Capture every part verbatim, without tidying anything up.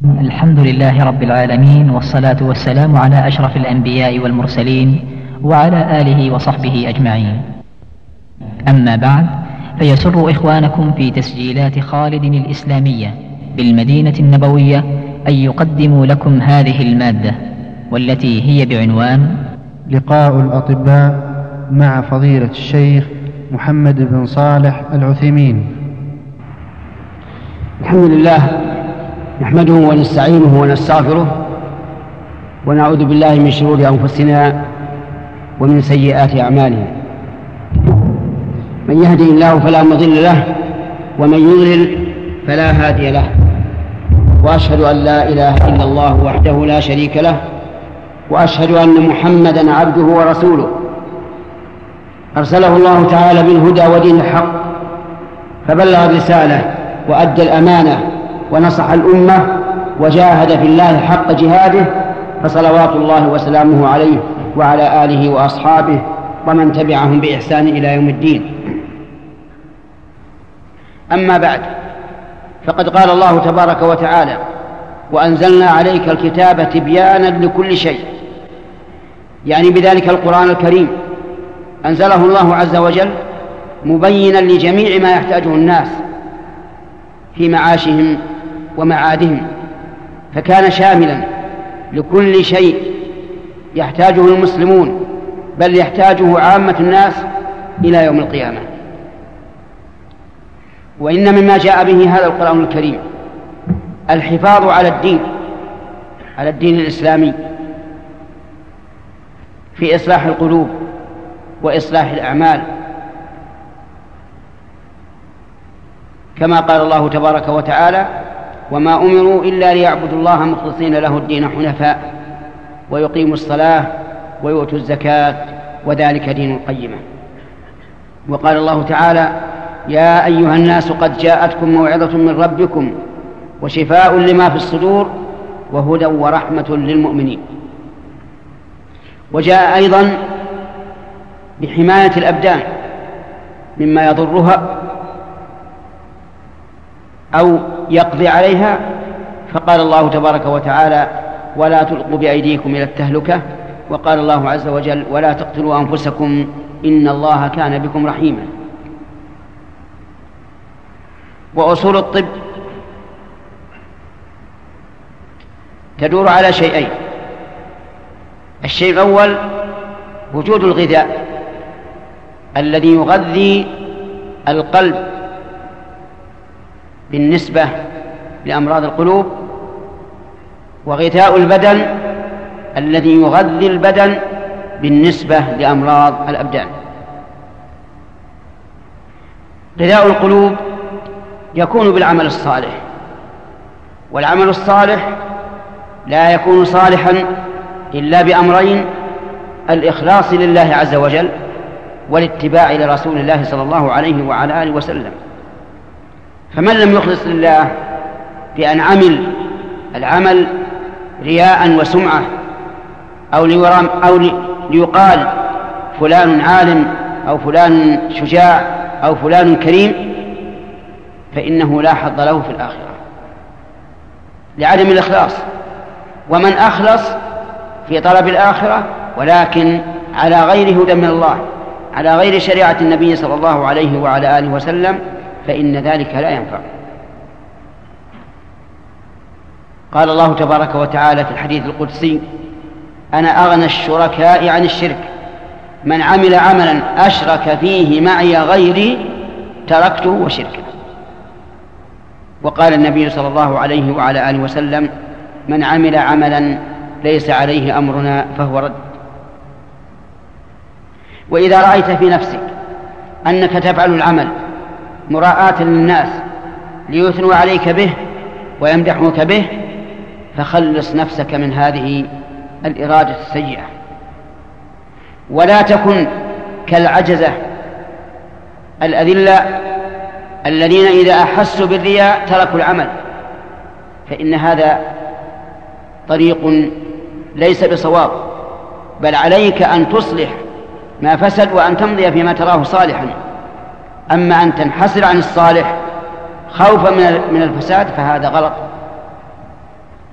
الحمد لله رب العالمين، والصلاة والسلام على أشرف الأنبياء والمرسلين وعلى آله وصحبه أجمعين. أما بعد، فيسر إخوانكم في تسجيلات خالد الإسلامية بالمدينة النبوية أن يقدموا لكم هذه المادة، والتي هي بعنوان لقاء الأطباء مع فضيلة الشيخ محمد بن صالح العثيمين. الحمد لله، نحمده ونستعينه ونستغفره، ونعوذ بالله من شرور أنفسنا ومن سيئات أعمالنا. من يهدي الله فلا مضل له، ومن يضلل فلا هادي له، وأشهد أن لا إله إلا الله وحده لا شريك له، وأشهد أن محمدا عبده ورسوله أرسله الله تعالى بالهدى ودين الحق، فبلغ الرسالة وأدى الأمانة ونصح الأمة وجاهد في الله حق جهاده، فصلوات الله وسلامه عليه وعلى آله وأصحابه ومن تبعهم بإحسان إلى يوم الدين. أما بعد، فقد قال الله تبارك وتعالى: وأنزلنا عليك الكتاب تبيانا لكل شيء، يعني بذلك القرآن الكريم أنزله الله عز وجل مبينا لجميع ما يحتاجه الناس في معاشهم ومعادهم، فكان شاملا لكل شيء يحتاجه المسلمون، بل يحتاجه عامة الناس إلى يوم القيامة. وإن مما جاء به هذا القرآن الكريم الحفاظ على الدين على الدين الإسلامي في إصلاح القلوب وإصلاح الأعمال، كما قال الله تبارك وتعالى: وما أمروا إلا ليعبدوا الله مخلصين له الدين حنفاء ويقيموا الصلاة ويؤتوا الزكاة وذلك دين القيمة. وقال الله تعالى: يا أيها الناس قد جاءتكم موعظة من ربكم وشفاء لما في الصدور وهدى ورحمة للمؤمنين. وجاء أيضا بحماية الأبدان مما يضرها أو يقضي عليها، فقال الله تبارك وتعالى: ولا تلقوا بأيديكم إلى التهلكة. وقال الله عز وجل: ولا تقتلوا أنفسكم إن الله كان بكم رحيما. وأصول الطب تدور على شيئين: الشيء الأول وجود الغذاء الذي يغذي القلب بالنسبة لأمراض القلوب، وغذاء البدن الذي يغذي البدن بالنسبة لأمراض الأبدان. غذاء القلوب يكون بالعمل الصالح، والعمل الصالح لا يكون صالحا إلا بأمرين: الإخلاص لله عز وجل، والاتباع لرسول الله صلى الله عليه وعلى آله وسلم. فمن لم يخلص لله بأن عمل العمل رياء وسمعة أو ليرام أو ليقال فلان عالم أو فلان شجاع أو فلان كريم، فإنه لا حظ له في الآخرة لعدم الإخلاص. ومن أخلص في طلب الآخرة ولكن على غير هدى من الله، على غير شريعة النبي صلى الله عليه وعلى آله وسلم، فإن ذلك لا ينفع. قال الله تبارك وتعالى في الحديث القدسي: أنا أغنى الشركاء عن الشرك، من عمل عملا أشرك فيه معي غيري تركته وشركه. وقال النبي صلى الله عليه وعلى آله وسلم: من عمل عملا ليس عليه أمرنا فهو رد. وإذا رأيت في نفسك أنك تفعل العمل مراءة للناس ليثنوا عليك به ويمدحوك به، فخلص نفسك من هذه الإرادة السيئة، ولا تكن كالعجزة الأذلة الذين إذا أحسوا بالرياء تركوا العمل، فإن هذا طريق ليس بصواب، بل عليك أن تصلح ما فسد وأن تمضي فيما تراه صالحا. أما أن تنحسر عن الصالح خوفا من الفساد فهذا غلط.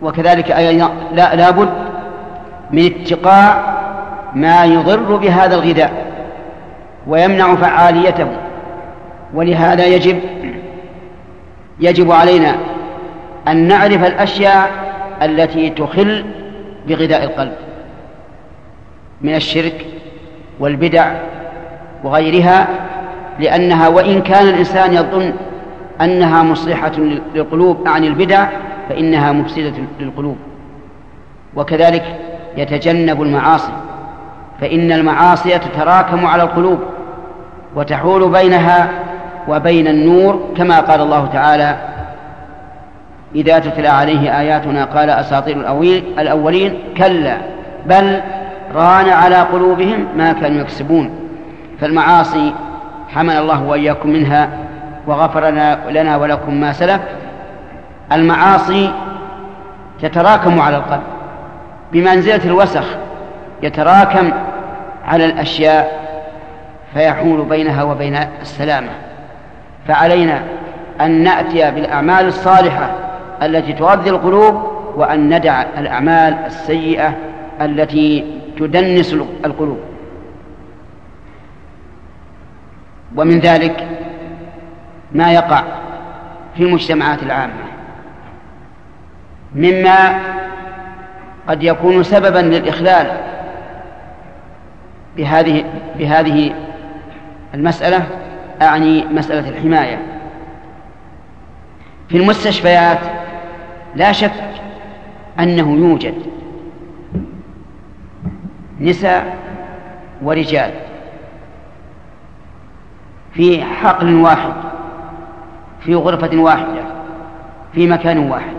وكذلك أيضا لا, لا بد من اتقاء ما يضر بهذا الغذاء ويمنع فعاليته. ولهذا يجب يجب علينا أن نعرف الأشياء التي تخل بغذاء القلب من الشرك والبدع وغيرها، لأنها وإن كان الإنسان يظن أنها مصلحة للقلوب عن البدع فإنها مفسدة للقلوب. وكذلك يتجنب المعاصي، فإن المعاصي تتراكم على القلوب وتحول بينها وبين النور، كما قال الله تعالى: إذا تتلى عليه آياتنا قال أساطير الأولين كلا بل ران على قلوبهم ما كانوا يكسبون. فالمعاصي حمل الله وإياكم منها وغفر لنا ولكم ما سلف. المعاصي تتراكم على القلب بمنزلة الوسخ، يتراكم على الأشياء فيحول بينها وبين السلامة. فعلينا أن نأتي بالأعمال الصالحة التي تغذي القلوب، وأن ندع الأعمال السيئة التي تدنس القلوب. ومن ذلك ما يقع في المجتمعات العامة مما قد يكون سببا للإخلال بهذه بهذه المسألة، أعني مسألة الحماية. في المستشفيات لا شك أنه يوجد نساء ورجال في حقل واحد، في غرفة واحدة، في مكان واحد،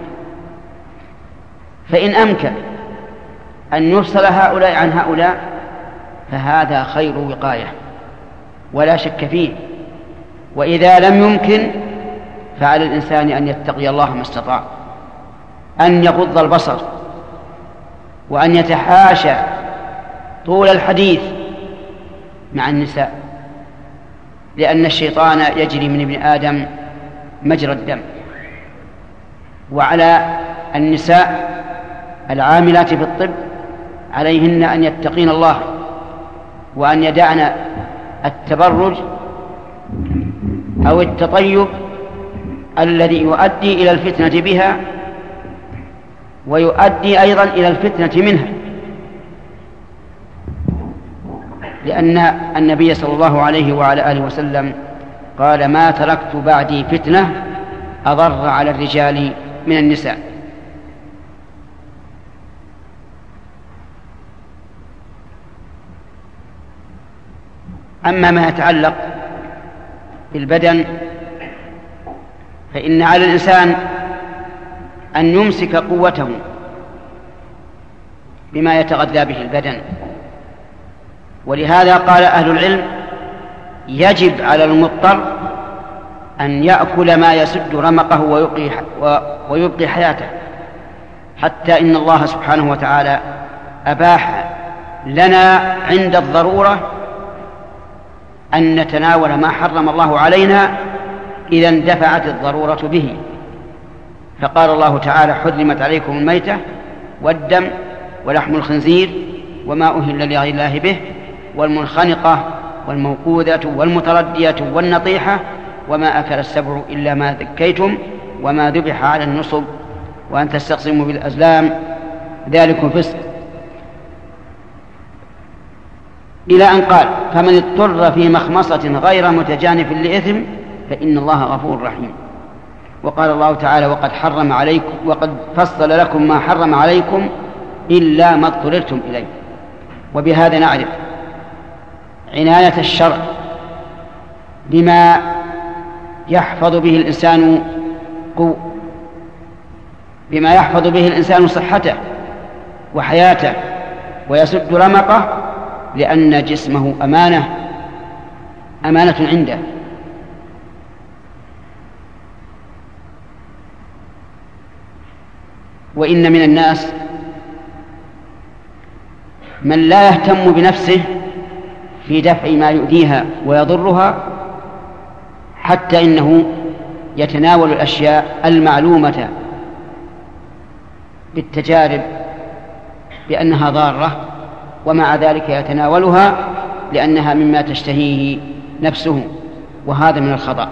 فإن أمكن أن يفصل هؤلاء عن هؤلاء فهذا خير وقاية ولا شك فيه. وإذا لم يمكن فعلى الإنسان أن يتقي الله ما استطاع، أن يغض البصر، وأن يتحاشى طول الحديث مع النساء، لأن الشيطان يجري من ابن آدم مجرى الدم. وعلى النساء العاملات في الطب عليهن أن يتقين الله وأن يدعن التبرج أو التطيب الذي يؤدي إلى الفتنة بها ويؤدي أيضا إلى الفتنة منها، لأن النبي صلى الله عليه وعلى آله وسلم قال: ما تركت بعدي فتنة أضر على الرجال من النساء. أما ما يتعلق بالبدن فإن على الإنسان أن يمسك قوته بما يتغذى به البدن. ولهذا قال أهل العلم: يجب على المضطر أن يأكل ما يسد رمقه ويبقي حياته، حتى إن الله سبحانه وتعالى أباح لنا عند الضرورة أن نتناول ما حرم الله علينا إذا اندفعت الضرورة به. فقال الله تعالى: حرمت عليكم الميتة والدم ولحم الخنزير وما أهل لغير الله به والمنخنقة والموقوذة والمتردية والنطيحة وما أكل السبع إلا ما ذكيتم وما ذبح على النصب وأن تستقسموا بالأزلام ذلك فسق، إلى أن قال: فمن اضطر في مخمصة غير متجانف لإثم فإن الله غفور رحيم. وقال الله تعالى: وقد حرم عليكم وقد فصل لكم ما حرم عليكم إلا ما اضطررتم إليه. وبهذا نعرف عناية الشرع بما يحفظ به الإنسان قو بما يحفظ به الإنسان صحته وحياته ويسد رمقه، لأن جسمه أمانة أمانة عنده. وإن من الناس من لا يهتم بنفسه في دفع ما يؤذيها ويضرها، حتى إنه يتناول الأشياء المعلومة بالتجارب بأنها ضارة، ومع ذلك يتناولها لأنها مما تشتهيه نفسه، وهذا من الخطأ.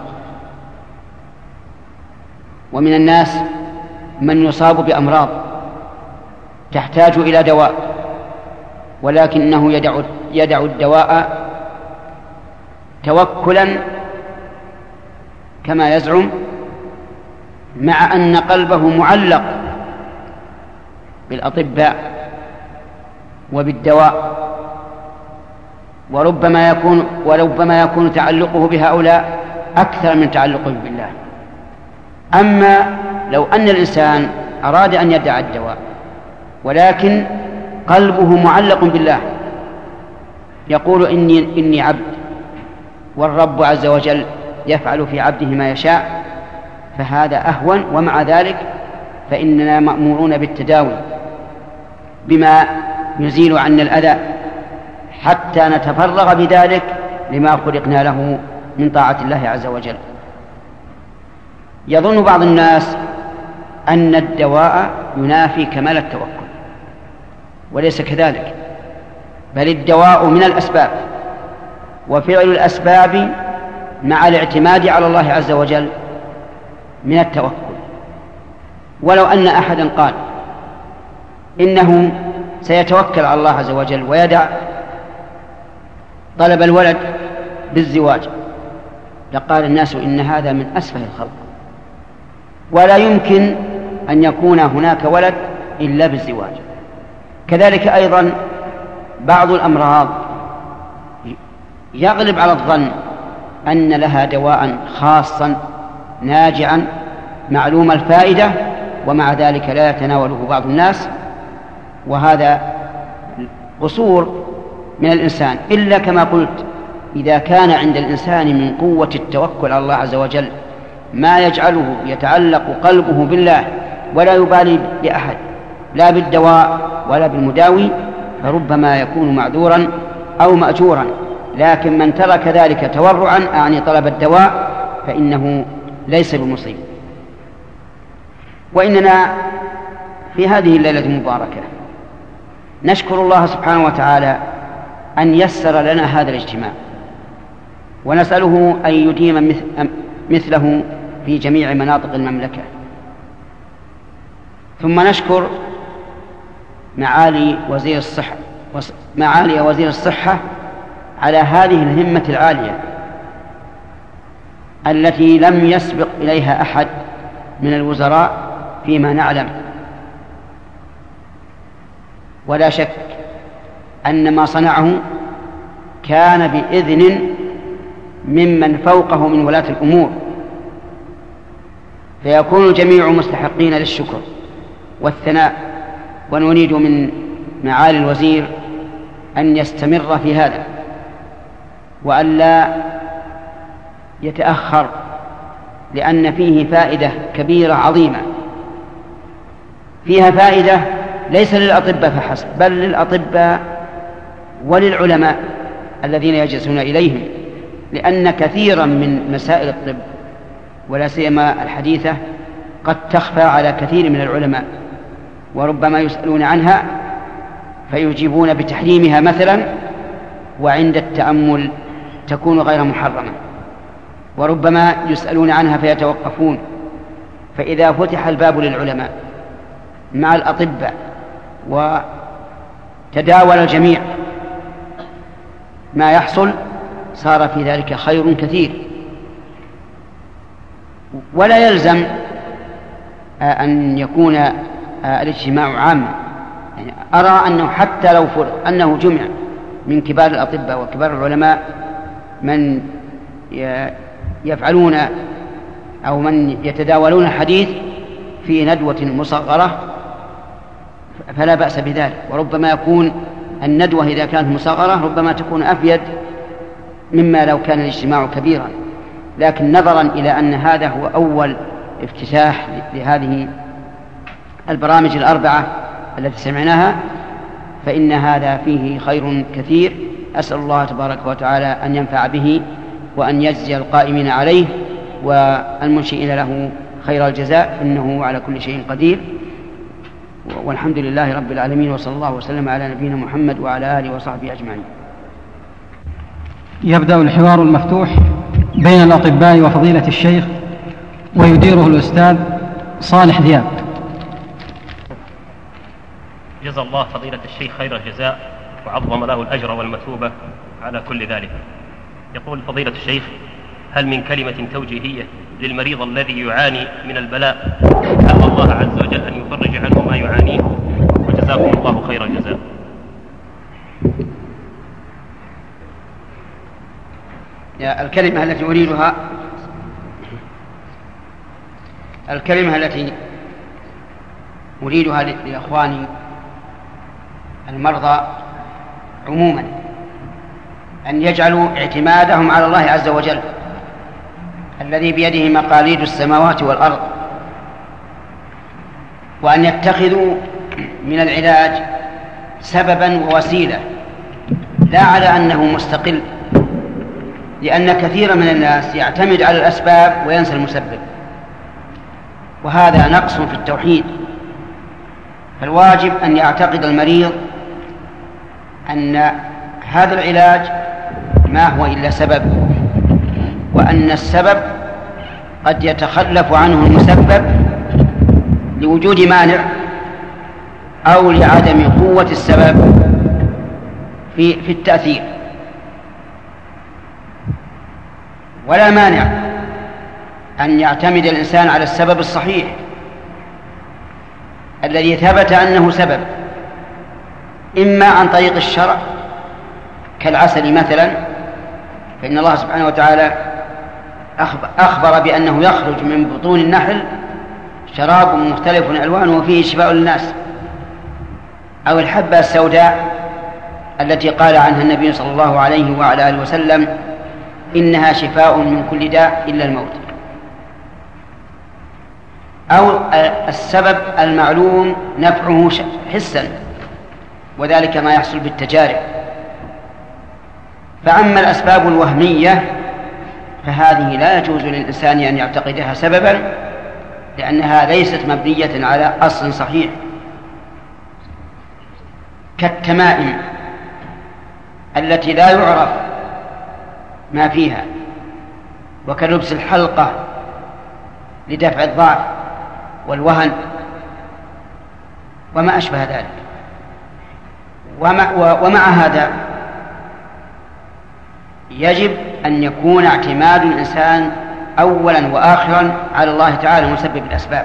ومن الناس من يصاب بأمراض تحتاج إلى دواء، ولكنه يدع, يدع الدواء توكلا كما يزعم، مع أن قلبه معلق بالأطباء وبالدواء، وربما يكون وربما يكون تعلقه بهؤلاء أكثر من تعلقه بالله. أما لو أن الإنسان أراد أن يدع الدواء ولكن قلبه معلق بالله، يقول إني, إني عبد والرب عز وجل يفعل في عبده ما يشاء، فهذا أهون. ومع ذلك فإننا مأمورون بالتداوي بما يزيل عنا الأذى حتى نتفرغ بذلك لما خلقنا له من طاعة الله عز وجل. يظن بعض الناس أن الدواء ينافي كمال التوكل، وليس كذلك، بل الدواء من الأسباب، وفعل الأسباب مع الاعتماد على الله عز وجل من التوكل. ولو أن أحدا قال إنه سيتوكل على الله عز وجل ويدع طلب الولد بالزواج، لقال الناس إن هذا من أسفه الخلق، ولا يمكن أن يكون هناك ولد إلا بالزواج. كذلك أيضا بعض الأمراض يغلب على الظن أن لها دواء خاصا ناجعا معلوم الفائدة، ومع ذلك لا يتناوله بعض الناس، وهذا قصور من الإنسان. إلا كما قلت، إذا كان عند الإنسان من قوة التوكل على الله عز وجل ما يجعله يتعلق قلبه بالله ولا يبالي بأحد لا بالدواء ولا بالمداوي، فربما يكون معذورا أو مأجورا. لكن من ترك ذلك تورعا أعني طلب الدواء فإنه ليس بمصيب. وإننا في هذه الليلة المباركة نشكر الله سبحانه وتعالى أن يسر لنا هذا الاجتماع، ونسأله أن يديم مثله في جميع مناطق المملكة. ثم نشكر معالي وزير الصحة معالي وزير الصحة على هذه الهمة العالية التي لم يسبق إليها أحد من الوزراء فيما نعلم. ولا شك أن ما صنعه كان بإذن ممن فوقه من ولاة الأمور، فيكون الجميع مستحقين للشكر والثناء. ونريد من معالي الوزير أن يستمر في هذا، وأن لا يتأخر، لأن فيه فائدة كبيرة عظيمة. فيها فائدة ليس للأطباء فحسب، بل للأطباء وللعلماء الذين يجلسون إليهم، لأن كثيرا من مسائل الطب ولا سيما الحديثة قد تخفى على كثير من العلماء، وربما يسألون عنها فيجيبون بتحريمها مثلا، وعند التأمل تكون غير محرمة، وربما يسألون عنها فيتوقفون. فإذا فتح الباب للعلماء مع الأطباء وتداول الجميع ما يحصل، صار في ذلك خير كثير. ولا يلزم أن يكون الاجتماع عاما، يعني أرى أنه حتى لو فرض أنه جمع من كبار الأطباء وكبار العلماء من يفعلون أو من يتداولون الحديث في ندوة مصغرة فلا بأس بذلك. وربما يكون الندوة إذا كانت مصغرة ربما تكون أفيد مما لو كان الاجتماع كبيرا. لكن نظرا إلى أن هذا هو أول افتتاح لهذه البرامج الأربعة التي سمعناها، فإن هذا فيه خير كثير. أسأل الله تبارك وتعالى أن ينفع به، وأن يجزي القائمين عليه والمنشئين له خير الجزاء، إنه على كل شيء قدير. والحمد لله رب العالمين، وصلى الله وسلم على نبينا محمد وعلى آله وصحبه أجمعين. يبدأ الحوار المفتوح بين الأطباء وفضيلة الشيخ، ويديره الأستاذ صالح دياب. جزا الله فضيلة الشيخ خير الجزاء وعظم له الأجر والمثوبة على كل ذلك. يقول فضيلة الشيخ: هل من كلمة توجيهية للمريض الذي يعاني من البلاء أسأل الله عز وجل أن يفرج عنه ما يعانيه، وجزاكم الله خير الجزاء. الكلمة التي أريدها الكلمة التي أريدها لإخواني المرضى عموما أن يجعلوا اعتمادهم على الله عز وجل الذي بيده مقاليد السماوات والأرض، وأن يتخذوا من العلاج سببا ووسيلة لا على أنه مستقل، لأن كثيرا من الناس يعتمد على الأسباب وينسى المسبب، وهذا نقص في التوحيد. فالواجب أن يعتقد المريض أن هذا العلاج ما هو إلا سبب، وأن السبب قد يتخلف عنه المسبب لوجود مانع أو لعدم قوة السبب في, في التأثير. ولا مانع أن يعتمد الإنسان على السبب الصحيح الذي ثبت أنه سبب، إما عن طريق الشرع كالعسل مثلا، فإن الله سبحانه وتعالى أخبر بأنه يخرج من بطون النحل شراب مختلف ألوانه وفيه شفاء للناس، أو الحبة السوداء التي قال عنها النبي صلى الله عليه وعلى آله وسلم: إنها شفاء من كل داء إلا الموت. أو السبب المعلوم نفعه حسا، وذلك ما يحصل بالتجارب. فأما الأسباب الوهمية فهذه لا يجوز للإنسان أن يعتقدها سببا، لأنها ليست مبنية على أصل صحيح، كالتمائم التي لا يعرف ما فيها، وكلبس الحلقة لدفع الضعف والوهن وما أشبه ذلك. ومع, ومع هذا يجب أن يكون اعتماد الإنسان أولا وآخرا على الله تعالى مسبب الأسباب،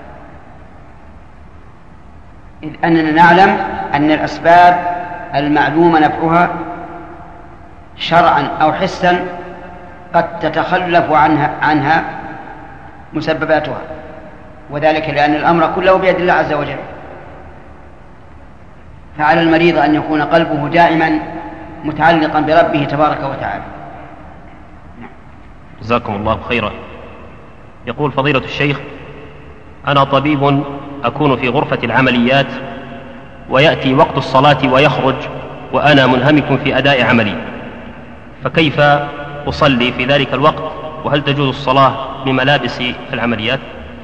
إذ أننا نعلم أن الأسباب المعلومة نفعها شرعا أو حسا قد تتخلف عنها, عنها مسبباتها، وذلك لأن الأمر كله بيد الله عز وجل. فعلى المريض أن يكون قلبه دائما متعلقا بربه تبارك وتعالى. جزاكم الله خيرا. يقول فضيلة الشيخ: أنا طبيب أكون في غرفة العمليات، ويأتي وقت الصلاة ويخرج وأنا منهمك في أداء عملي، فكيف أصلي في ذلك الوقت؟ وهل تجوز الصلاة بملابس العمليات؟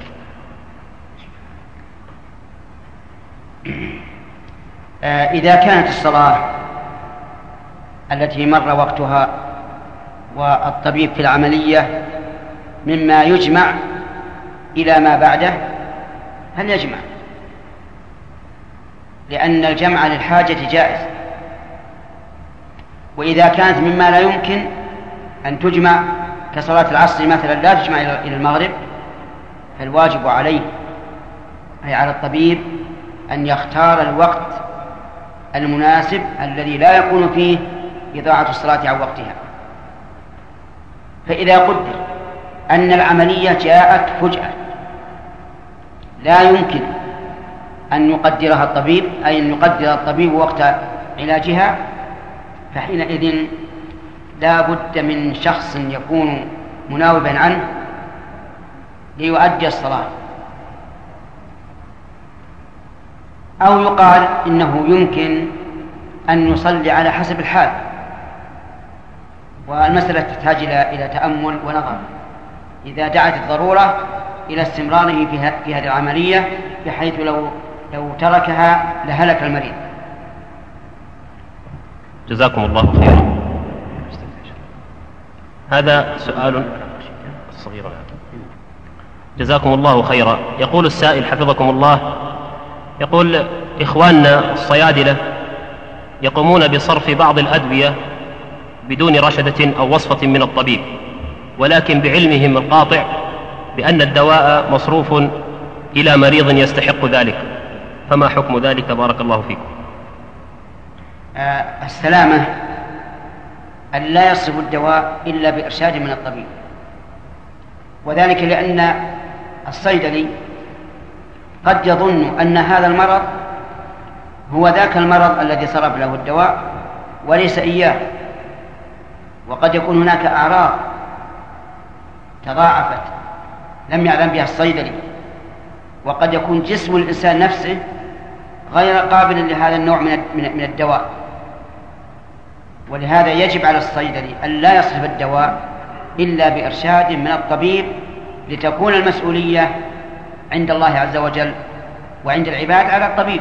إذا كانت الصلاة التي مر وقتها والطبيب في العملية مما يجمع إلى ما بعده هل يجمع؟ لأن الجمع للحاجة جائز. وإذا كانت مما لا يمكن أن تجمع كصلاة العصر مثلا لا تجمع إلى المغرب، فالواجب عليه أي على الطبيب أن يختار الوقت المناسب الذي لا يكون فيه إضاعة الصلاة عن وقتها. فإذا قدر أن العملية جاءت فجأة لا يمكن أن يقدرها الطبيب، أي أن يقدر الطبيب وقت علاجها، فحينئذ لا بد من شخص يكون مناوبا عنه ليؤدي الصلاة، أو يقال إنه يمكن أن يصلي على حسب الحال. والمسألة تحتاج إلى تأمل ونظر إذا دعت الضرورة إلى استمراره في هذه العملية، بحيث لو لو تركها لهلك المريض. جزاكم الله خيرا. هذا سؤال صغير. جزاكم الله خيرا. يقول السائل حفظكم الله، يقول إخواننا الصيادلة يقومون بصرف بعض الأدوية بدون رشدة أو وصفة من الطبيب، ولكن بعلمهم القاطع بأن الدواء مصروف إلى مريض يستحق ذلك، فما حكم ذلك بارك الله فيكم؟ آه السلامة أن لا يصرف الدواء إلا بإرشاد من الطبيب، وذلك لأن الصيدلي قد يظن أن هذا المرض هو ذاك المرض الذي صرف له الدواء وليس إياه، وقد يكون هناك أعراض تضاعفت لم يعلم بها الصيدلي، وقد يكون جسم الإنسان نفسه غير قابل لهذا النوع من الدواء، ولهذا يجب على الصيدلي أن لا يصرف الدواء إلا بإرشاد من الطبيب، لتكون المسؤولية عند الله عز وجل وعند العباد على الطبيب.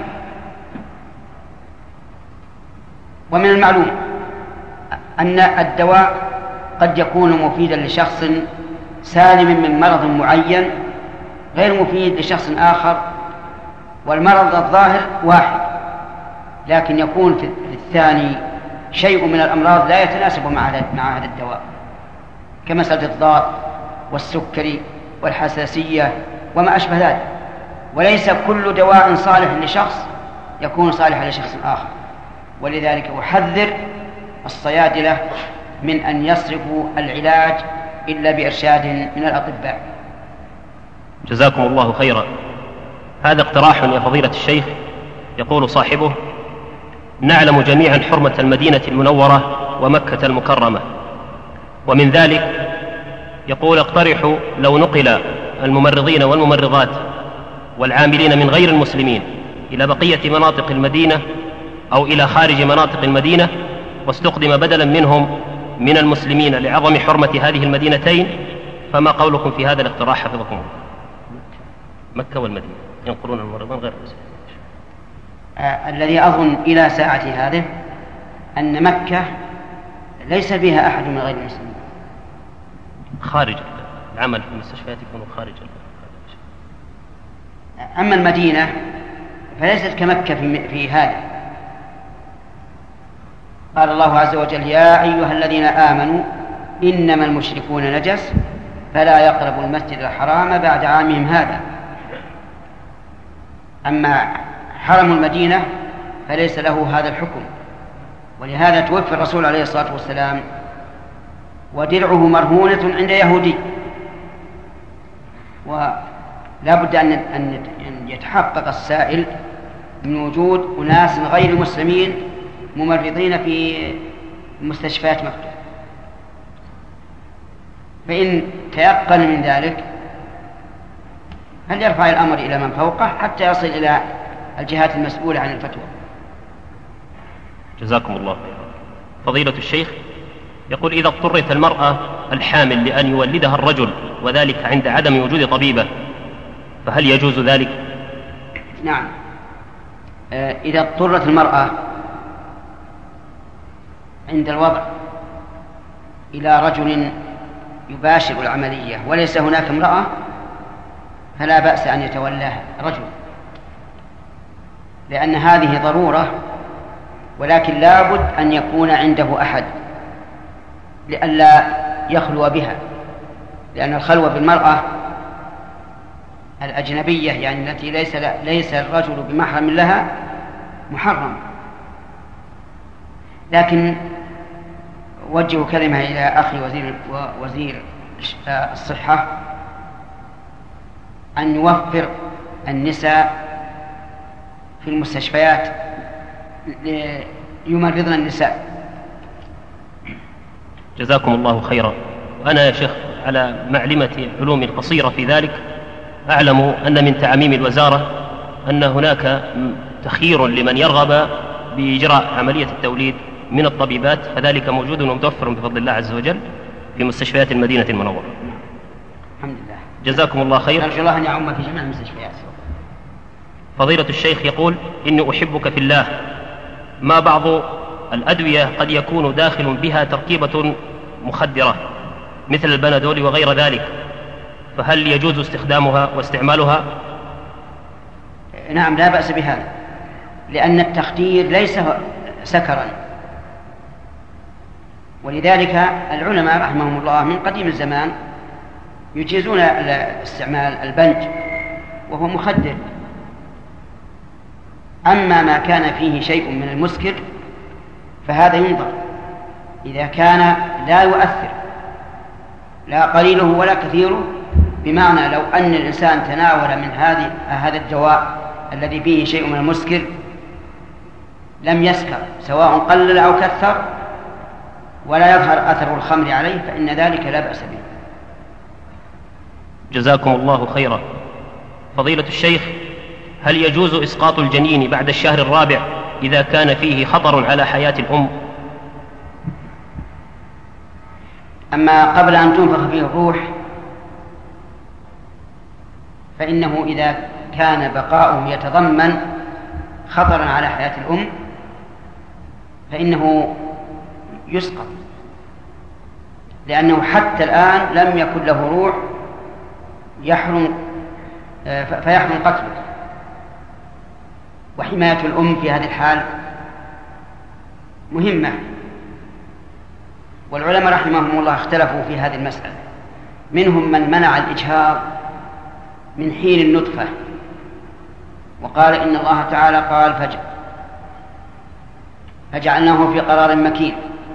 ومن المعلوم أن الدواء قد يكون مفيدا لشخص سالم من مرض معين غير مفيد لشخص آخر، والمرض الظاهر واحد، لكن يكون في الثاني شيء من الأمراض لا يتناسب مع هذا الدواء، كمسألة الضغط والسكري والحساسية وما أشبه ذلك. وليس كل دواء صالح لشخص يكون صالحا لشخص آخر، ولذلك أحذر الصيادلة من أن يصرفوا العلاج إلا بإرشاد من الأطباء. جزاكم الله خيرا. هذا اقتراح يا فضيلة الشيخ. يقول صاحبه: نعلم جميعا حرمة المدينة المنورة ومكة المكرمة، ومن ذلك يقول: اقترحوا لو نقل الممرضين والممرضات والعاملين من غير المسلمين إلى بقية مناطق المدينة أو إلى خارج مناطق المدينة، واستخدم بدلا منهم من المسلمين لعظم حرمة هذه المدينتين، فما قولكم في هذا الاقتراح حفظكم الله؟ مكة والمدينة ينقلون الممرضين غير المسلمين. آه الذي أظن إلى ساعة هذه أن مكة ليس فيها أحد من غير المسلمين. خارج العمل في المستشفيات يكون خارج. أما المدينة فليست كمكة في, في هذا. قال الله عز وجل: يا أيها الذين آمنوا إنما المشركون نجس فلا يقربوا المسجد الحرام بعد عامهم هذا. أما حرم المدينة فليس له هذا الحكم، ولهذا توفي الرسول عليه الصلاة والسلام ودرعه مرهونة عند يهودي، ولا بد أن يتحقق السائل من وجود أناس غير مسلمين ممرضين في مستشفيات مكة، فإن تيقن من ذلك هل يرفع الأمر إلى من فوقه حتى يصل إلى الجهات المسؤولة عن الفتوى. جزاكم الله خيرا. فضيلة الشيخ يقول: إذا اضطرت المرأة الحامل لأن يولدها الرجل وذلك عند عدم وجود طبيبة، فهل يجوز ذلك؟ نعم، إذا اضطرت المرأة عند الوضع إلى رجل يباشر العملية وليس هناك امرأة فلا بأس أن يتولاها رجل، لأن هذه ضرورة، ولكن لا بد أن يكون عنده أحد لئلا يخلو بها، لأن الخلوة بالمرأة الأجنبية يعني التي ليس ليس الرجل بمحرم لها محرم. لكن وجه كلمة إلى أخي وزير وزير الصحة أن يوفر النساء في المستشفيات يمرضن النساء. جزاكم الله خيرا. وأنا يا شيخ على معلمة علوم القصيرة في ذلك أعلم أن من تعاميم الوزارة أن هناك تخيير لمن يرغب بإجراء عملية التوليد من الطبيبات، فذلك موجود ومتوفر بفضل الله عز وجل في مستشفيات المدينة المنورة. الحمد لله. جزاكم الله خير. نرجو الله أن يعم في جميع المستشفيات. فضيلة الشيخ يقول: إني أحبك في الله. ما بعض الأدوية قد يكون داخل بها تركيبة مخدرة مثل البنادول وغير ذلك، فهل يجوز استخدامها واستعمالها؟ نعم، لا بأس بهذا، لأن التخدير ليس سكرا، ولذلك العلماء رحمهم الله من قديم الزمان يجيزون استعمال البنج وهو مخدر. أما ما كان فيه شيء من المسكر فهذا ينظر، إذا كان لا يؤثر لا قليله ولا كثيره، بمعنى لو أن الإنسان تناول من هذه هذا الدواء الذي فيه شيء من المسكر لم يسكر سواء قلل أو كثر ولا يظهر أثر الخمر عليه، فإن ذلك لا بأس به. جزاكم الله خيرا. فضيلة الشيخ، هل يجوز إسقاط الجنين بعد الشهر الرابع إذا كان فيه خطر على حياة الأم؟ أما قبل أن تنفخ فيه الروح فإنه إذا كان بقاؤه يتضمن خطرا على حياة الأم فإنه يسقط، لأنه حتى الآن لم يكن له روح يحرم فيحرم قتله، وحماية الأم في هذه الحال مهمة. والعلماء رحمهم الله اختلفوا في هذه المسألة، منهم من منع الإجهاض من حين النطفة وقال إن الله تعالى قال فج... فجعلناه في قرار مكين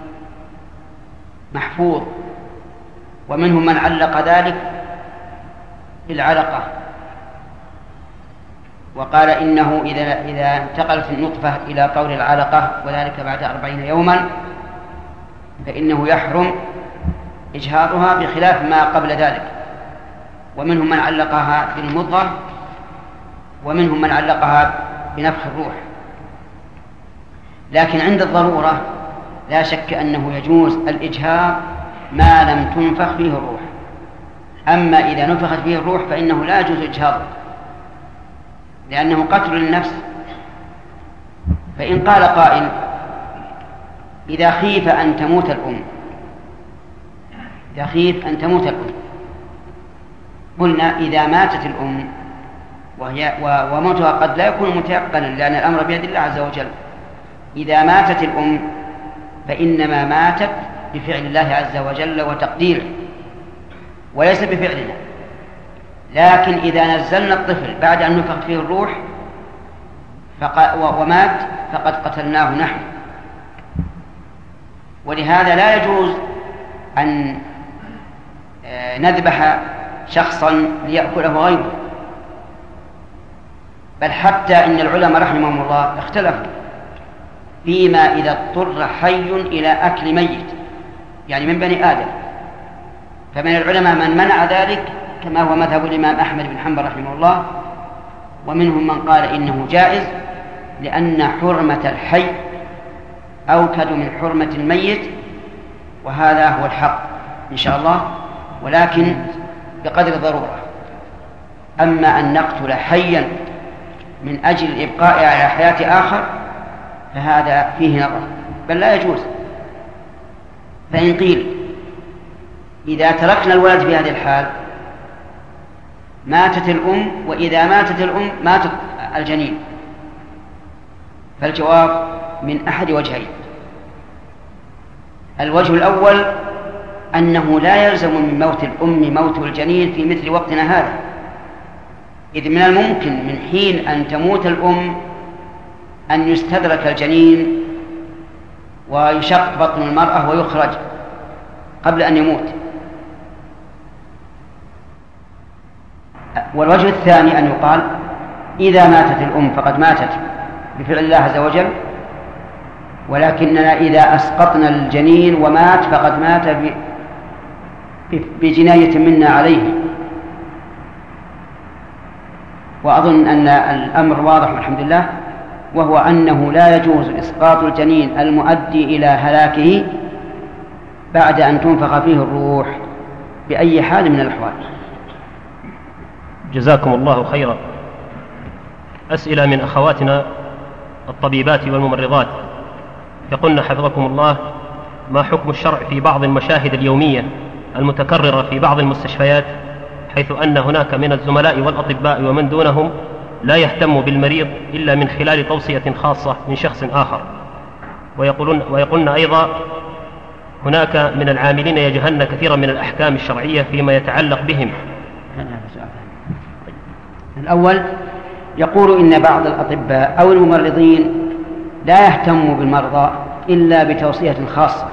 محفوظ، ومنهم من علق ذلك بالعلقة وقال إنه إذا, إذا انتقلت النطفة إلى طور العلقة وذلك بعد أربعين يوما فإنه يحرم إجهاضها بخلاف ما قبل ذلك. ومنهم من علقها بالمضغة ومنهم من علقها بنفخ الروح. لكن عند الضرورة لا شك أنه يجوز الإجهاض ما لم تنفخ فيه الروح، أما إذا نفخت فيه الروح فإنه لا يجوز إجهاضه لأنه قتل للنفس. فإن قال قائل: إذا خيف أن تموت الأم إذا خيف أن تموت الأم قلنا إذا ماتت الأم وهي وموتها قد لا يكون متيقنا لأن الأمر بيد الله عز وجل، إذا ماتت الأم فإنما ماتت بفعل الله عز وجل وتقديره وليس بفعلنا. لكن إذا نزلنا الطفل بعد أن نفخ فيه الروح ومات فقد قتلناه نحن. ولهذا لا يجوز أن نذبح شخصا ليأكله غيره، بل حتى إن العلماء رحمهم الله اختلفوا فيما إذا اضطر حي إلى أكل ميت يعني من بني آدم، فمن العلماء من منع ذلك كما هو مذهب الإمام أحمد بن حنبل رحمه الله، ومنهم من قال إنه جائز لأن حرمة الحي أوكد من حرمة الميت، وهذا هو الحق إن شاء الله، ولكن بقدر الضرورة. أما أن نقتل حيا من أجل الإبقاء على حياة آخر فهذا فيه نظر، بل لا يجوز. فإن قيل إذا تركنا الولد في هذه الحال ماتت الأم، وإذا ماتت الأم ماتت الجنين، فالجواب من أحد وجهين. الوجه الأول أنه لا يلزم من موت الأم موت الجنين في مثل وقتنا هذا، إذ من الممكن من حين أن تموت الأم أن يستدرك الجنين ويشق بطن المرأة ويخرج قبل أن يموت. والوجه الثاني أن يقال إذا ماتت الأم فقد ماتت بفعل الله عز وجل، ولكننا إذا أسقطنا الجنين ومات فقد مات بجناية منا عليه. وأظن أن الأمر واضح والحمد لله، وهو أنه لا يجوز إسقاط الجنين المؤدي إلى هلاكه بعد أن تنفخ فيه الروح بأي حال من الأحوال. جزاكم الله خيرا. أسئلة من أخواتنا الطبيبات والممرضات، يقولن حفظكم الله: ما حكم الشرع في بعض المشاهد اليومية المتكررة في بعض المستشفيات، حيث أن هناك من الزملاء والأطباء ومن دونهم لا يهتم بالمريض إلا من خلال توصية خاصة من شخص آخر، ويقولون, ويقولون أيضا هناك من العاملين يجهلن كثيرا من الأحكام الشرعية فيما يتعلق بهم. الأول يقول إن بعض الأطباء أو الممرضين لا يهتموا بالمرضى إلا بتوصية خاصة،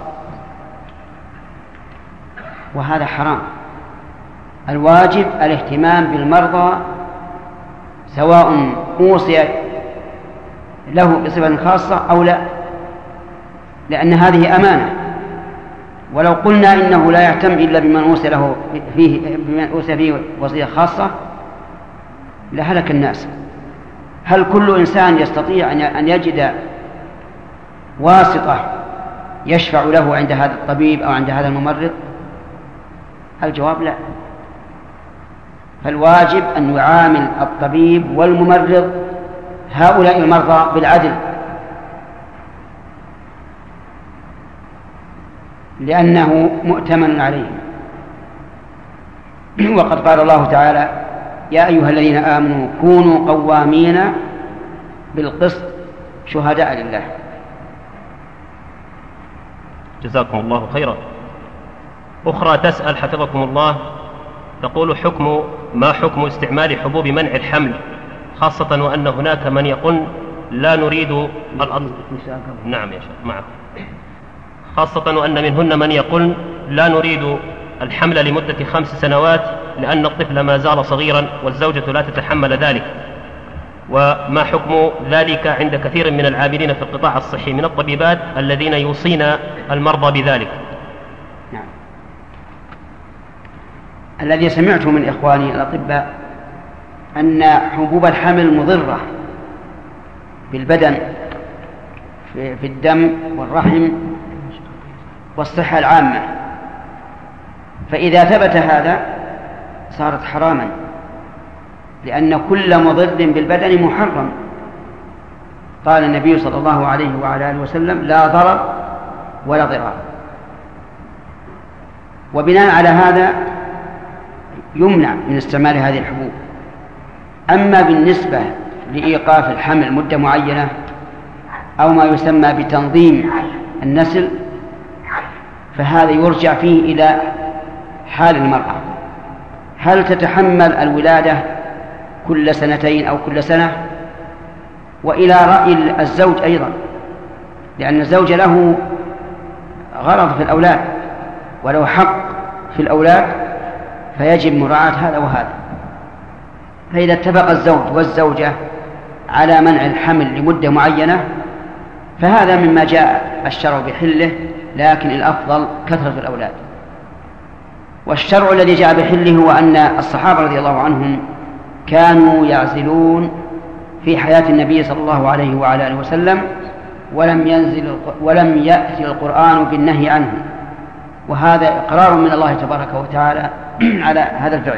وهذا حرام. الواجب الاهتمام بالمرضى سواء أوصي له بصفة خاصة أو لا، لأن هذه أمانة. ولو قلنا إنه لا يهتم إلا بمن أوصي له فيه بمن أوصي فيه وصية خاصة لهلك الناس. هل كل إنسان يستطيع أن يجد واسطة يشفع له عند هذا الطبيب أو عند هذا الممرض؟ الجواب لا. فالواجب أن يعامل الطبيب والممرض هؤلاء المرضى بالعدل، لأنه مؤتمن عليهم. وقد قال الله تعالى: يا أيها الذين آمنوا كونوا قوامين بالقسط شهداء لله. جزاكم الله خيرا. أخرى تسأل حفظكم الله، تقول: حكم ما حكم استعمال حبوب منع الحمل، خاصة وأن هناك من يقول لا نريد الأطفال. نعم يا شيخ معه. خاصة وأن منهن من يقول لا نريد الحمل لمدة خمس سنوات لأن الطفل ما زال صغيرا والزوجة لا تتحمل ذلك، وما حكم ذلك عند كثير من العاملين في القطاع الصحي من الطبيبات الذين يوصين المرضى بذلك؟ نعم. الذي سمعته من إخواني الأطباء أن حبوب الحمل مضرة بالبدن في الدم والرحم والصحة العامة، فإذا ثبت هذا صارت حراما، لأن كل مضر بالبدن محرم. قال النبي صلى الله عليه وعلى آله وسلم: لا ضرر ولا ضرار. وبناء على هذا يمنع من استعمال هذه الحبوب. أما بالنسبة لإيقاف الحمل مدة معينة أو ما يسمى بتنظيم النسل، فهذا يرجع فيه إلى حال المرأة، هل تتحمل الولادة كل سنتين أو كل سنة، وإلى رأي الزوج أيضا، لأن الزوج له غرض في الأولاد وله حق في الأولاد، فيجب مراعاة هذا وهذا. فإذا اتفق الزوج والزوجة على منع الحمل لمدة معينة فهذا مما جاء الشرع بحله، لكن الأفضل كثرة الأولاد. والشرع الذي جاء بحله هو أن الصحابة رضي الله عنهم كانوا يعزلون في حياة النبي صلى الله عليه وعلى آله وسلم، ولم ينزل ولم يأتي القرآن بالنهي عنه، وهذا إقرار من الله تبارك وتعالى على هذا الفعل.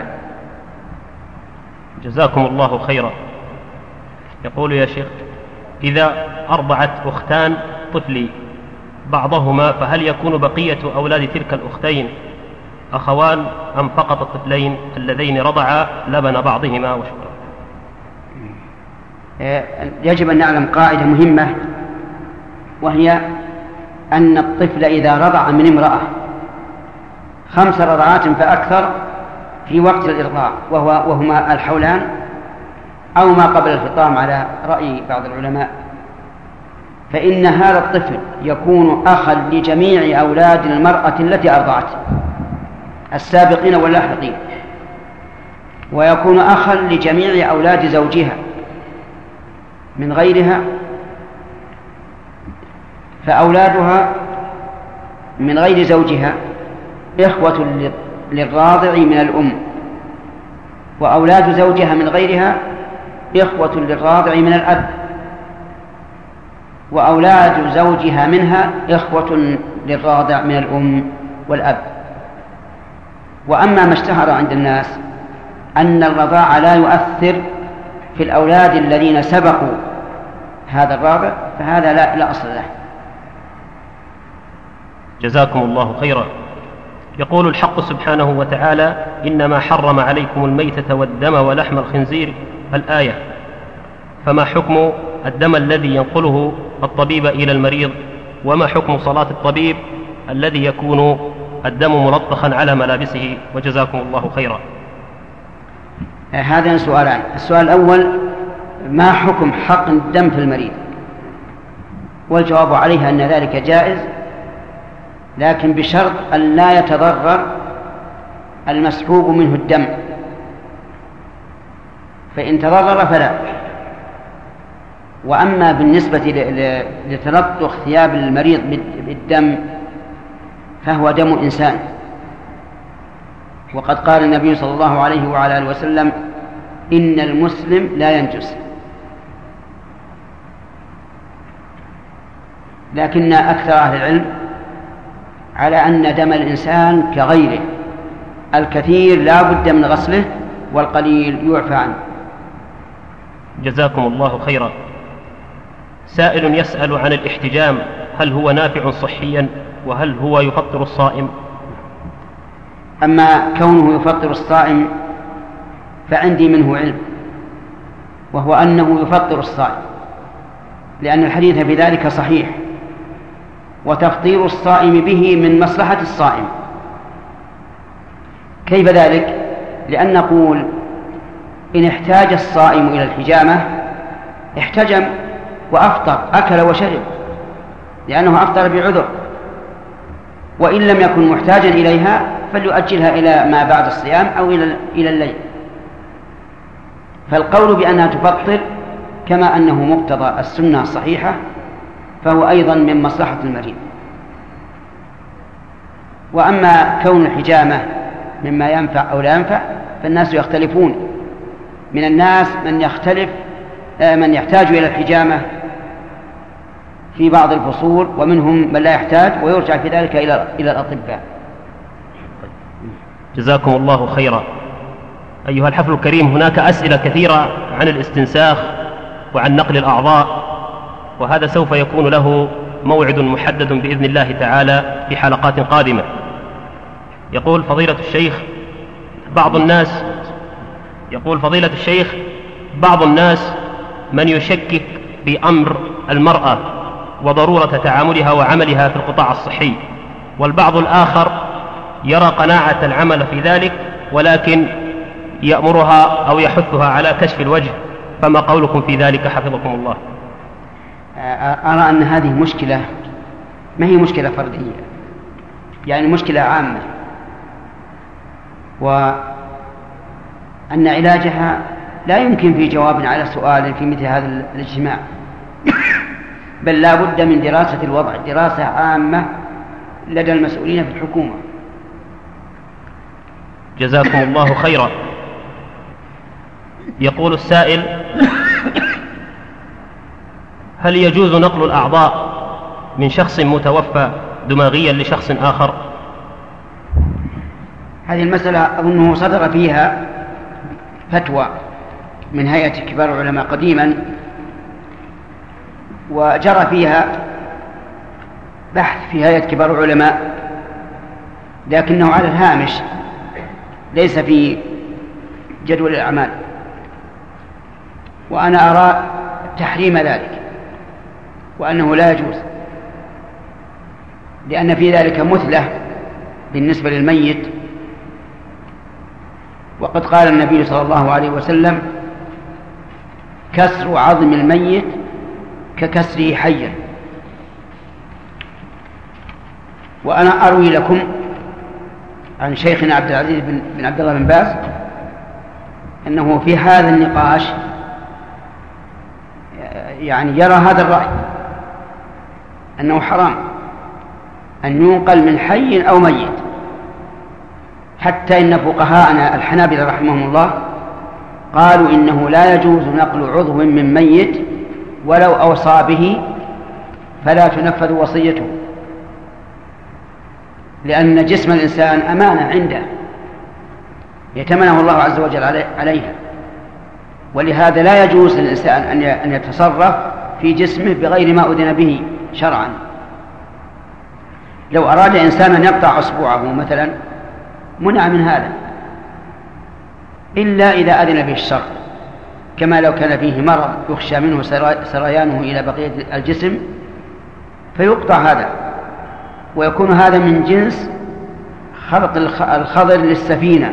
جزاكم الله خيرا. يقول: يا شيخ، إذا أرضعت أختان طفلي بعضهما فهل يكون بقية أولاد تلك الأختين أخوان أم فقط الطفلين اللذين رضعا لبن بعضهما؟ وشكرا. يجب أن نعلم قاعدة مهمة، وهي أن الطفل إذا رضع من امرأة خمس رضعات فأكثر في وقت الإرضاع وهو وهما الحولان أو ما قبل الفطام على رأي بعض العلماء، فإن هذا الطفل يكون أخا لجميع أولاد المرأة التي أرضعت السابقين واللاحقين، ويكون أخا لجميع أولاد زوجها من غيرها، فأولادها من غير زوجها إخوة للراضع من الأم، وأولاد زوجها من غيرها إخوة للراضع من الأب، وأولاد زوجها منها إخوة للراضع من الأم والأب. وأما ما اشتهر عند الناس أن الرضاع لا يؤثر في الأولاد الذين سبقوا هذا الرابع فهذا لا, لا أصل له. جزاكم الله خيرا. يقول الحق سبحانه وتعالى: إنما حرم عليكم الميتة والدم ولحم الخنزير، الآية. فما حكم الدم الذي ينقله الطبيب إلى المريض؟ وما حكم صلاة الطبيب الذي يكون الدم ملطخا على ملابسه؟ وجزاكم الله خيرا. هذان سؤالان. السؤال الأول: ما حكم حقن الدم في المريض؟ والجواب عليه أن ذلك جائز، لكن بشرط أن لا يتضرر المسحوب منه الدم، فإن تضرر فلا. وأما بالنسبة لتلطخ ثياب المريض بالدم فهو دم إنسان، وقد قال النبي صلى الله عليه وعلى آله وسلم: إن المسلم لا ينجس. لكن أكثر أهل العلم على أن دم الإنسان كغيره، الكثير لا بد من غسله والقليل يعفى عنه. جزاكم الله خيرا. سائل يسأل عن الاحتجام، هل هو نافع صحيا وهل هو يفطر الصائم؟ أما كونه يفطر الصائم فعندي منه علم، وهو أنه يفطر الصائم، لأن الحديث بذلك صحيح، وتفطير الصائم به من مصلحة الصائم. كيف ذلك؟ لأن نقول إن احتاج الصائم إلى الحجامة احتجم وأفطر، أكل وشرب، لأنه أفطر بعذر. وإن لم يكن محتاجا إليها فليؤجلها إلى ما بعد الصيام أو إلى الليل. فالقول بأنها تفطر كما أنه مقتضى السنة الصحيحة فهو أيضا من مصلحة المريض. وأما كون الحجامة مما ينفع أو لا ينفع فالناس يختلفون. من الناس من يختلف من يحتاج إلى الحجامة في بعض الفصول، ومنهم من لا يحتاج ويرجع في ذلك إلى إلى الأطباء. جزاكم الله خيرا. أيها الحفل الكريم، هناك أسئلة كثيرة عن الاستنساخ وعن نقل الأعضاء، وهذا سوف يكون له موعد محدد بإذن الله تعالى في حلقات قادمة. يقول فضيلة الشيخ بعض الناس يقول فضيلة الشيخ بعض الناس من يشكك بأمر المرأة وضرورة تعاملها وعملها في القطاع الصحي، والبعض الآخر يرى قناعة العمل في ذلك، ولكن يأمرها أو يحثها على كشف الوجه، فما قولكم في ذلك حفظكم الله؟ أرى أن هذه مشكلة ما هي مشكلة فردية، يعني مشكلة عامة، وأن علاجها لا يمكن في جواب على سؤال في مثل هذا الاجتماع، بل لا بد من دراسة الوضع دراسة عامة لدى المسؤولين في الحكومة. جزاكم الله خيرا. يقول السائل: هل يجوز نقل الأعضاء من شخص متوفى دماغيا لشخص آخر؟ هذه المسألة أظنه صدر فيها فتوى من هيئة كبار العلماء قديما، وجرى فيها بحث في هيئة كبار العلماء، لكنه على الهامش ليس في جدول الأعمال، وأنا أرى تحريم ذلك وأنه لا يجوز، لأن في ذلك مثلة بالنسبة للميت. وقد قال النبي صلى الله عليه وسلم: كسر عظم الميت ككسره حيا. وأنا أروي لكم عن شيخنا عبد العزيز بن عبد الله بن باز أنه في هذا النقاش يعني يرى هذا الرأي، أنه حرام أن ينقل من حي أو ميت، حتى إن فقهاءنا الحنابلة رحمهم الله قالوا إنه لا يجوز نقل عضو من ميت ولو أوصى به فلا تنفذ وصيته، لأن جسم الإنسان أمانة عنده يتمنه الله عز وجل عليها، ولهذا لا يجوز للإنسان أن يتصرف في جسمه بغير ما أذن به شرعا. لو أراد إنسان أن يقطع أصبعه مثلا منع من هذا إلا إذا أذن به الشرع، كما لو كان فيه مرض يخشى منه سريانه إلى بقية الجسم فيقطع هذا، ويكون هذا من جنس خلق الخضر للسفينة،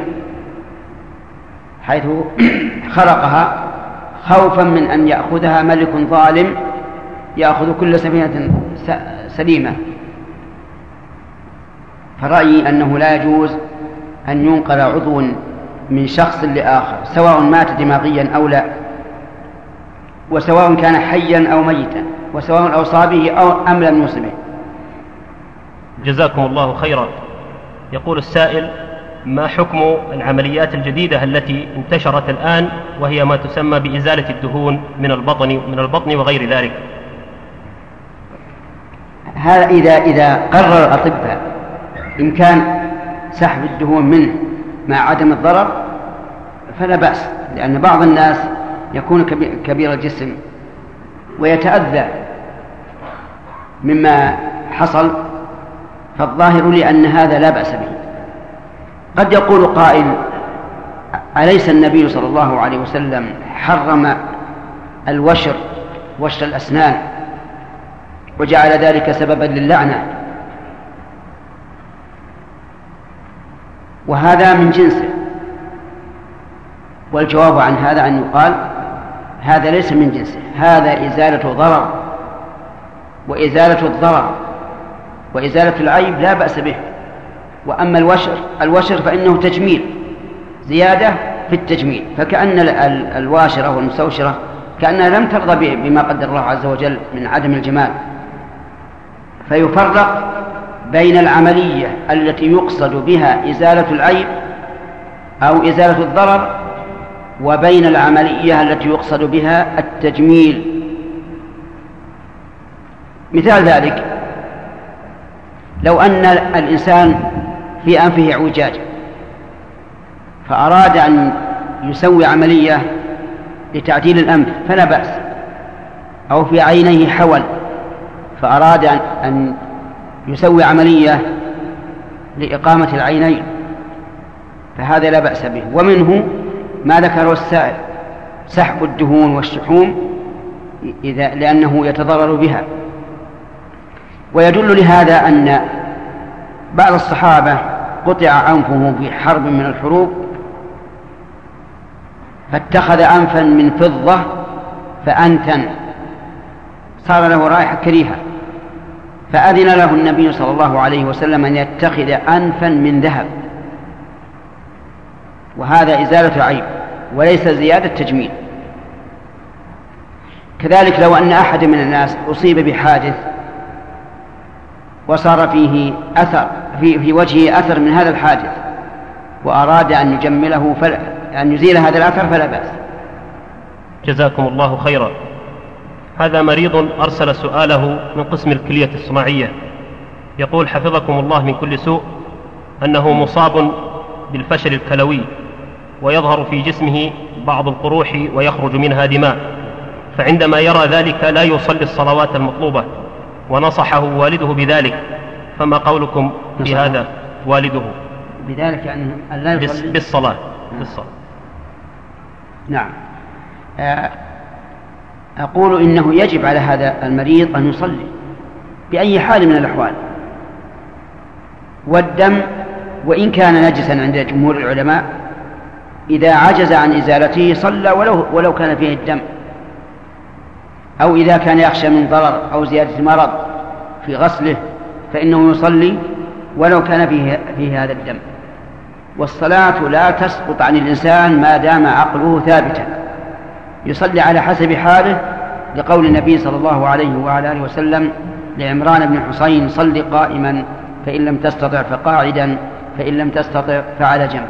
حيث خلقها خوفا من أن يأخذها ملك ظالم يأخذ كل سفينة سليمة. فرأيي أنه لا يجوز أن ينقل عضو من شخص لآخر سواء مات دماغيا أو لا، وسواء كان حيا أو ميتا، وسواء أوصى به أو أم لم يوص به. جزاكم الله خيرا. يقول السائل: ما حكم العمليات الجديدة التي انتشرت الآن وهي ما تسمى بإزالة الدهون من البطن من البطن وغير ذلك؟ هذا إذا إذا قرر الأطباء إمكان سحب الدهون منه مع عدم الضرر فلا بأس، لأن بعض الناس يكون كبير الجسم ويتأذى مما حصل، فالظاهر لي أن هذا لا بأس به. قد يقول قائل: أليس النبي صلى الله عليه وسلم حرم الوشر وشر الأسنان وجعل ذلك سببا للعنة، وهذا من جنسه؟ والجواب عن هذا أن يقال: هذا ليس من جنسه، هذا إزالة ضرر، وإزالة الضرر وإزالة العيب لا بأس به. وأما الوشر الوشر فإنه تجميل، زيادة في التجميل، فكأن الواشرة والمستوشرة كأنها لم ترضى بما قدر الله عز وجل من عدم الجمال. فيفرق بين العملية التي يقصد بها إزالة العيب أو إزالة الضرر وبين العملية التي يقصد بها التجميل. مثال ذلك: لو أن الإنسان في أنفه اعوجاج فأراد أن يسوي عملية لتعديل الأنف فلا بأس، أو في عينيه حول فأراد أن يسوي عملية لإقامة العينين فهذا لا بأس به. ومنه ما ذكره السائل: سحب الدهون والشحوم إذا لأنه يتضرر بها. ويدل لهذا أن بعض الصحابة قطع أنفه في حرب من الحروب فاتخذ أنفا من فضة فأنتن، صار له رائحة كريهة، فأذن له النبي صلى الله عليه وسلم أن يتخذ أنفا من ذهب، وهذا إزالة عيب وليس زيادة تجميل. كذلك لو أن أحد من الناس أصيب بحادث وصار فيه أثر في, في وجهه أثر من هذا الحادث وأراد أن يجمله فلا أن يزيل هذا الأثر فلا بأس. جزاكم الله خيرا. هذا مريض أرسل سؤاله من قسم الكلية الصناعية، يقول: حفظكم الله من كل سوء، أنه مصاب بالفشل الكلوي ويظهر في جسمه بعض القروح ويخرج منها دماء، فعندما يرى ذلك لا يصلي الصلوات المطلوبة، ونصحه والده بذلك، فما قولكم بهذا؟ والده بذلك يعني لا يصلي بالصلاة بالصلاة. نعم. أقول إنه يجب على هذا المريض أن يصلي بأي حال من الأحوال، والدم وإن كان نجسا عند جمهور العلماء إذا عجز عن إزالته صلى ولو, ولو كان فيه الدم، أو إذا كان يخشى من ضرر أو زيادة مرض في غسله فإنه يصلي ولو كان فيه, فيه هذا الدم. والصلاة لا تسقط عن الإنسان ما دام عقله ثابتا، يصلي على حسب حاله، لقول النبي صلى الله عليه وعلى آله وسلم لعمران بن حسين: صل قائما فإن لم تستطع فقاعدا فإن لم تستطع فعلى جنب.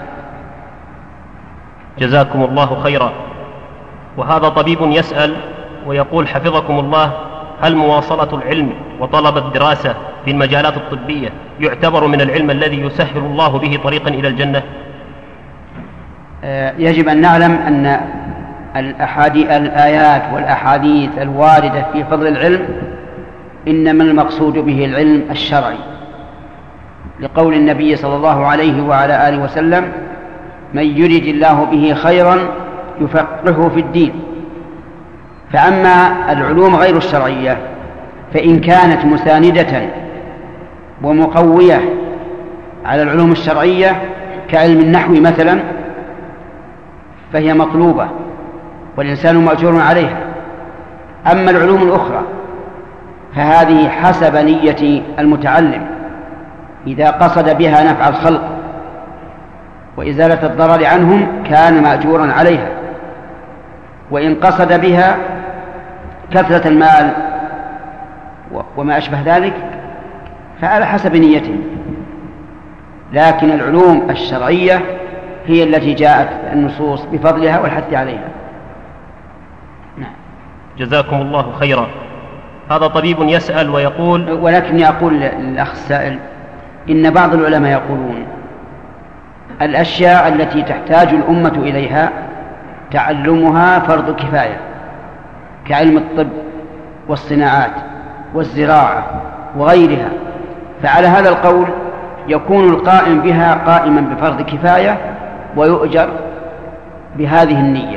جزاكم الله خيرا. وهذا طبيب يسأل ويقول: حفظكم الله، هل مواصلة العلم وطلب الدراسة في المجالات الطبية يعتبر من العلم الذي يسهل الله به طريقا إلى الجنة؟ يجب أن نعلم أن الأحادي الآيات والأحاديث الواردة في فضل العلم إنما المقصود به العلم الشرعي، لقول النبي صلى الله عليه وعلى آله وسلم: من يرد الله به خيرا يفقهه في الدين. فأما العلوم غير الشرعية فإن كانت مساندة ومقوية على العلوم الشرعية كعلم النحو مثلا فهي مطلوبة والإنسان مأجور عليها. أما العلوم الأخرى فهذه حسب نية المتعلم، إذا قصد بها نفع الخلق وإزالة الضرر عنهم كان مأجورا عليها، وإن قصد بها كثرة المال وما أشبه ذلك فعلى حسب نيته. لكن العلوم الشرعية هي التي جاءت النصوص بفضلها والحث عليها. نعم. جزاكم الله خيرا. هذا طبيب يسأل ويقول: ولكني أقول للأخ السائل إن بعض العلماء يقولون الأشياء التي تحتاج الأمة إليها تعلمها فرض كفاية، كعلم الطب والصناعات والزراعة وغيرها، فعلى هذا القول يكون القائم بها قائما بفرض كفاية ويؤجر بهذه النية.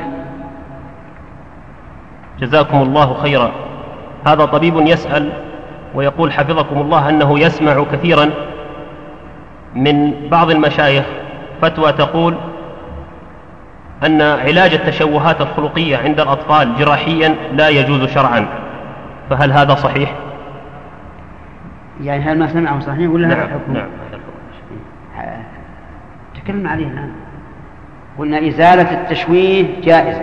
جزاكم الله خيرا. هذا طبيب يسأل ويقول حفظكم الله أنه يسمع كثيرا من بعض المشايخ فتوى تقول أن علاج التشوهات الخلقية عند الأطفال جراحيا لا يجوز شرعا، فهل هذا صحيح؟ يعني هل ما سمعه صحيح ولا نعم. هذا الحكم؟ نعم. تكلم عليه الآن. قلنا إزالة التشويه جائزة،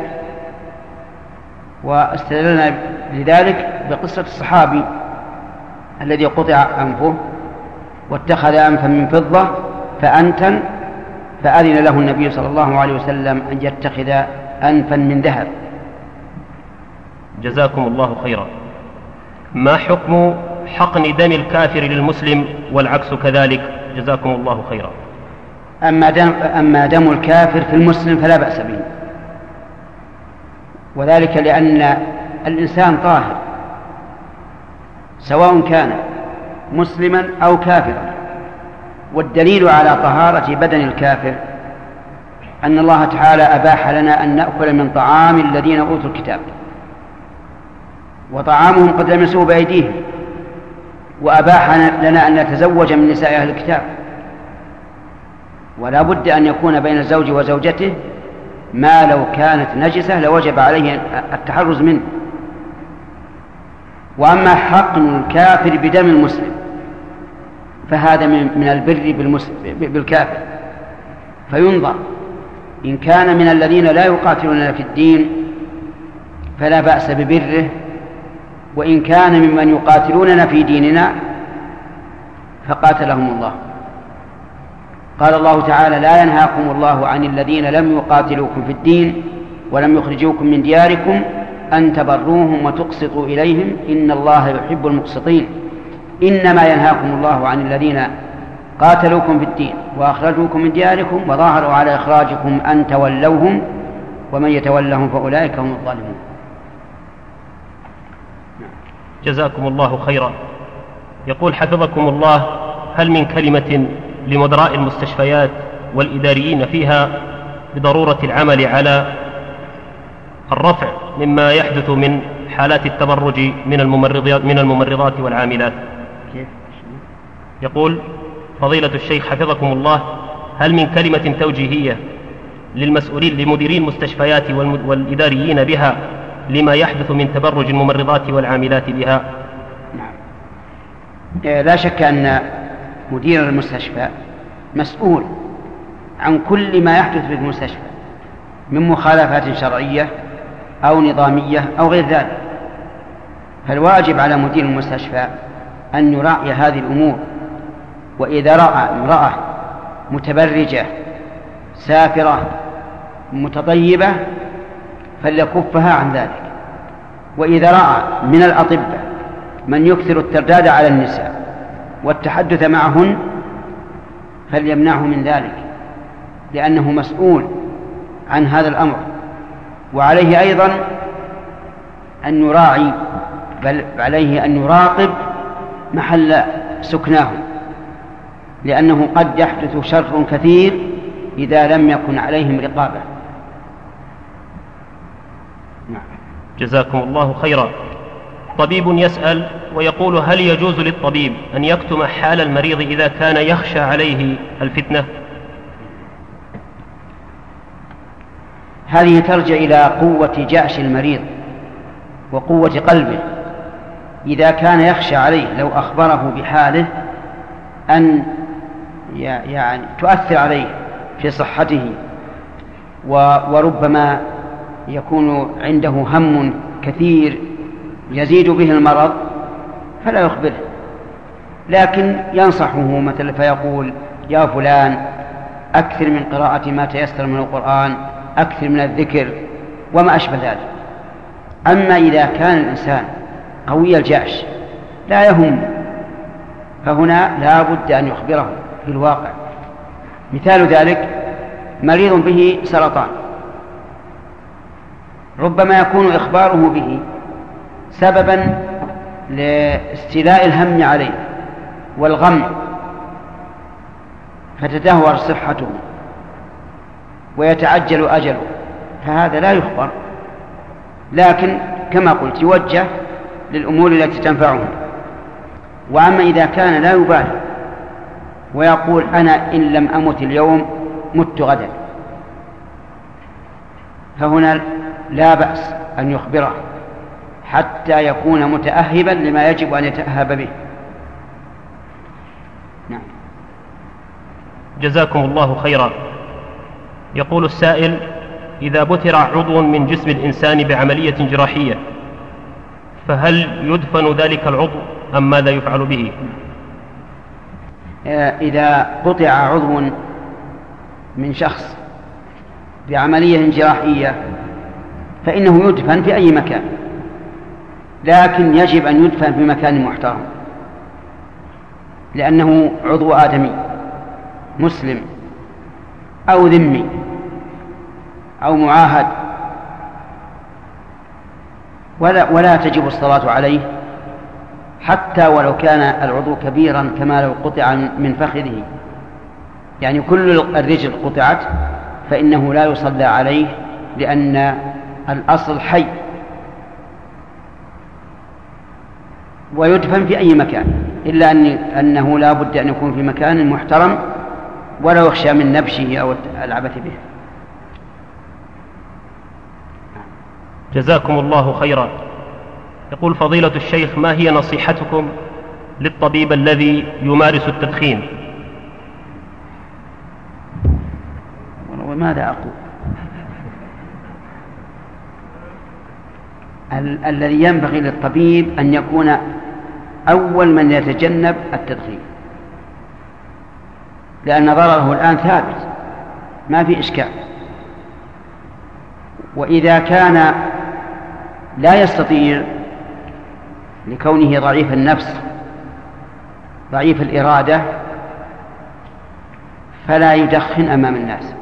واستدلنا لذلك بقصة الصحابي الذي قطع أنفه واتخذ أنفا من فضة فأنتن فأذن له النبي صلى الله عليه وسلم أن يتخذ أنفا من ذهب. جزاكم الله خيرا. ما حكم حقن دم الكافر للمسلم والعكس كذلك؟ جزاكم الله خيرا. أما دم, أما دم الكافر في المسلم فلا بأس به، وذلك لأن الإنسان طاهر سواء كان مسلما أو كافرا، والدليل على طهارة بدن الكافر أن الله تعالى أباح لنا أن نأكل من طعام الذين أوتوا الكتاب، وطعامهم قد لمسوه بأيديهم، وأباح لنا أن نتزوج من نساء أهل الكتاب، ولا بد أن يكون بين الزوج وزوجته ما لو كانت نجسة لوجب عليه التحرز منه. وأما حقن الكافر بدم المسلم فهذا من البر بالكافر، فينظر إن كان من الذين لا يقاتلون في الدين فلا بأس ببره، وإن كان ممن يقاتلوننا في ديننا فقاتلهم الله. قال الله تعالى: لا ينهاكم الله عن الذين لم يقاتلوكم في الدين ولم يخرجوكم من دياركم أن تبروهم وتقسطوا إليهم إن الله يحب المقسطين. إنما ينهاكم الله عن الذين قاتلوكم في الدين وأخرجوكم من دياركم وظاهروا على إخراجكم أن تولوهم ومن يتولهم فأولئك هم الظالمون. جزاكم الله خيرا. يقول حفظكم الله: هل من كلمة لمدراء المستشفيات والإداريين فيها بضرورة العمل على الرفع مما يحدث من حالات التبرج من الممرضات من الممرضات والعاملات؟ يقول فضيلة الشيخ حفظكم الله: هل من كلمة توجيهية للمسؤولين لمديري المستشفيات والإداريين بها لما يحدث من تبرج الممرضات والعاملات بها؟ لا شك أن مدير المستشفى مسؤول عن كل ما يحدث في المستشفى من مخالفات شرعية أو نظامية أو غير ذلك، فالواجب على مدير المستشفى أن يراعي هذه الأمور، وإذا رأى امرأة متبرجة سافرة متطيبة فليكفها عن ذلك، وإذا رأى من الأطباء من يكثر الترداد على النساء والتحدث معهن فليمنعه من ذلك، لأنه مسؤول عن هذا الأمر. وعليه أيضا أن يراعي، بل عليه أن يراقب محل سكناه، لأنه قد يحدث شر كثير إذا لم يكن عليهم رقابة. جزاكم الله خيرا. طبيب يسأل ويقول: هل يجوز للطبيب أن يكتم حال المريض إذا كان يخشى عليه الفتنة؟ هذه ترجع إلى قوة جأش المريض وقوة قلبه. إذا كان يخشى عليه لو أخبره بحاله أن يعني تؤثر عليه في صحته، وربما يكون عنده هم كثير يزيد به المرض، فلا يخبره، لكن ينصحه مثلا فيقول: يا فلان أكثر من قراءة ما تيسر من القرآن، أكثر من الذكر، وما أشبه ذلك. أما إذا كان الإنسان قوي الجأش لا يهم، فهنا لا بد أن يخبره في الواقع. مثال ذلك مريض به سرطان، ربما يكون إخباره به سببا لاستيلاء الهم عليه والغم، فتدهور صحته ويتعجل أجله، فهذا لا يخبر، لكن كما قلت يوجه للأمور التي تنفعه. وأما إذا كان لا يبالي ويقول: أنا إن لم أمت اليوم مت غدا، فهنا لا بأس أن يخبره حتى يكون متأهبا لما يجب أن يتأهب به. نعم. جزاكم الله خيرا. يقول السائل: إذا بتر عضو من جسم الإنسان بعملية جراحية فهل يدفن ذلك العضو أم ماذا يفعل به؟ إذا قطع عضو من شخص بعملية جراحية فإنه يدفن في أي مكان، لكن يجب أن يدفن في مكان محترم، لأنه عضو آدمي مسلم أو ذمي أو معاهد، ولا, ولا تجب الصلاة عليه حتى ولو كان العضو كبيرا كما لو قطع من فخذه، يعني كل الرجل قطعت فإنه لا يصلى عليه، لأن الأصل حي، ويدفن في أي مكان، إلا أن أنه لا بد أن يكون في مكان محترم ولا يخشى من نبشه أو العبث به. جزاكم الله خيرا. يقول فضيلة الشيخ: ما هي نصيحتكم للطبيب الذي يمارس التدخين؟ وماذا أقول؟ ال- الذي ينبغي للطبيب أن يكون أول من يتجنب التدخين، لأن ضرره الآن ثابت ما في إشكال. وإذا كان لا يستطيع لكونه ضعيف النفس ضعيف الإرادة فلا يدخن أمام الناس،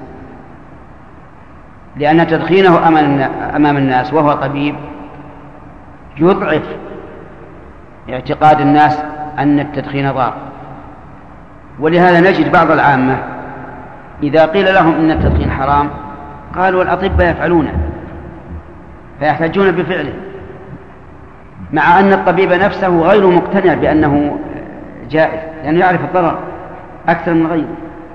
لأن تدخينه أمام الناس وهو طبيب يضعف اعتقاد الناس أن التدخين ضار. ولهذا نجد بعض العامة إذا قيل لهم إن التدخين حرام قالوا الأطباء يفعلونه فيحتجون بفعله، مع أن الطبيب نفسه غير مقتنع بأنه جائز، لأنه يعرف الضرر أكثر من غيره.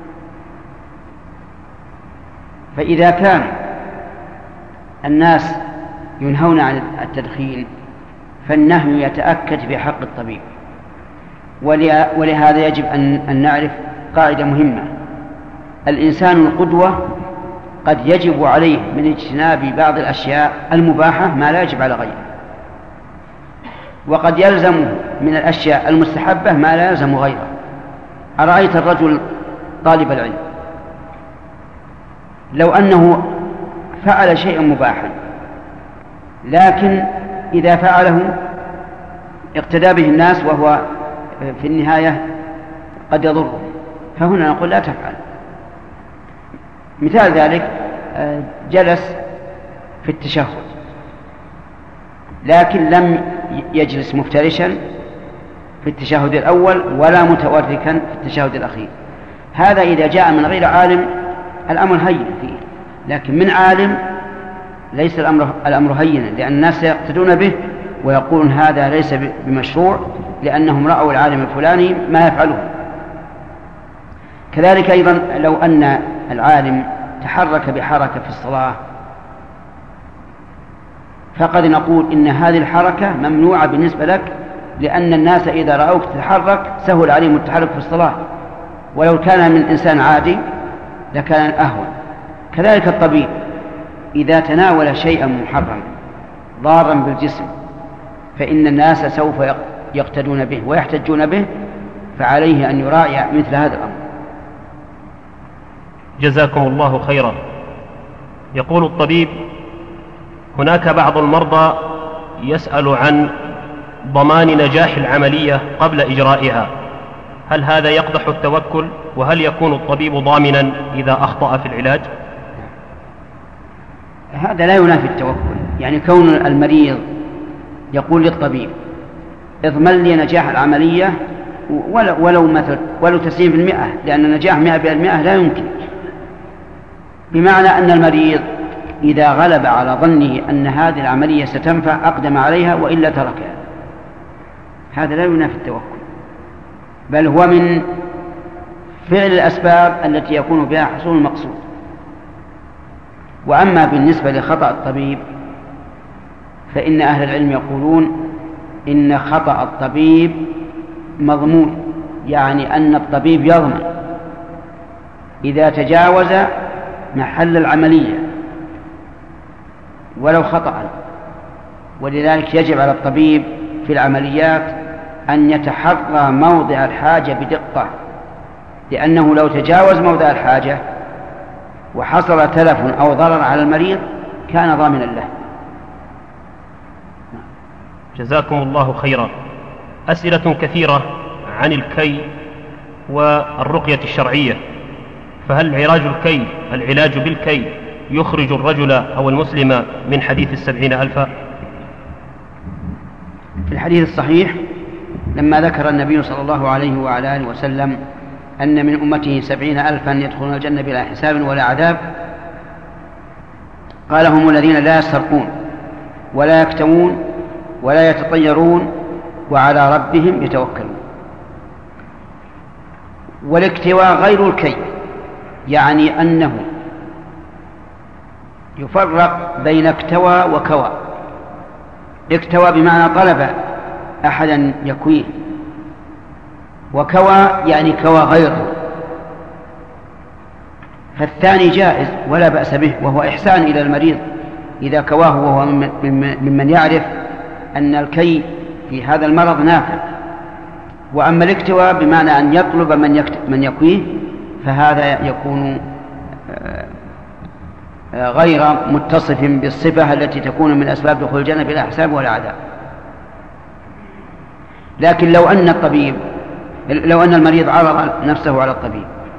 فإذا كان الناس ينهون عن التدخين فالنهي يتأكد في حق الطبيب. ولهذا يجب أن نعرف قاعدة مهمة: الإنسان القدوة قد يجب عليه من اجتناب بعض الأشياء المباحة ما لا يجب على غيره، وقد يلزمه من الأشياء المستحبة ما لا يلزم غيره. أرأيت الرجل طالب العلم لو أنه فعل شيئا مباحا لكن إذا فعله اقتدى به الناس وهو في النهاية قد يضره، فهنا نقول لا تفعل. مثال ذلك جلس في التشهد، لكن لم يجلس مفترشا في التشهد الأول ولا متوركا في التشهد الأخير. هذا إذا جاء من غير عالم الأمر هين فيه، لكن من عالم ليس الأمر, الأمر هينا، لأن الناس يقتدون به ويقولون هذا ليس بمشروع لأنهم رأوا العالم الفلاني ما يفعله. كذلك أيضا لو أن العالم تحرك بحركة في الصلاة فقد نقول إن هذه الحركة ممنوعة بالنسبة لك، لأن الناس إذا رأوك تتحرك سهل عليهم التحرك في الصلاة، ولو كان من إنسان عادي لكان أهون. كذلك الطبيب إذا تناول شيئا محرما ضارا بالجسم فإن الناس سوف يقتدون به ويحتجون به، فعليه أن يراعي مثل هذا الأمر. جزاكم الله خيرا. يقول الطبيب: هناك بعض المرضى يسأل عن ضمان نجاح العملية قبل إجرائها، هل هذا يقدح التوكل؟ وهل يكون الطبيب ضامنا إذا أخطأ في العلاج؟ هذا لا ينافي التوكل، يعني كون المريض يقول للطبيب اضمن لي نجاح العملية ولو مثل ولو تسعين بالمئة، لأن نجاح مئة بالمئة لا يمكن، بمعنى أن المريض إذا غلب على ظنه أن هذه العملية ستنفع أقدم عليها وإلا تركها. هذا لا ينافي التوكل، بل هو من فعل الأسباب التي يكون بها حصول المقصود. وأما بالنسبة لخطأ الطبيب فإن أهل العلم يقولون إن خطأ الطبيب مضمون، يعني أن الطبيب يضمن إذا تجاوز محل العملية ولو خطأ. ولذلك يجب على الطبيب في العمليات أن يتحرى موضع الحاجة بدقة، لأنه لو تجاوز موضع الحاجة وحصل تلف أو ضرر على المريض كان ضامنا له. جزاكم الله خيرا. أسئلة كثيرة عن الكي والرقية الشرعية، فهل علاج الكي العلاج بالكي يخرج الرجل أو المسلم من حديث السبعين ألفا؟ في الحديث الصحيح لما ذكر النبي صلى الله عليه وعلى آله وسلم أن من أمته سبعين ألفا يدخلون الجنة بلا حساب ولا عذاب، قال هم الذين لا يسرقون ولا يكتوون ولا يتطيرون وعلى ربهم يتوكلون. والاكتواء غير الكي، يعني أنه يفرق بين اكتوى وكوى. اكتوى بمعنى طلب أحدا يكويه، وكوى يعني كوى غيره، فالثاني جائز ولا بأس به، وهو إحسان إلى المريض إذا كواه وهو ممن يعرف أن الكي في هذا المرض نافع. وأما الاكتوى بمعنى أن يطلب من, من يكويه فهذا يكون غير متصف بالصفة التي تكون من أسباب دخول الجنة بلا حساب ولا عذاب. لكن لو أن الطبيب لو أن المريض عرض نفسه على الطبيب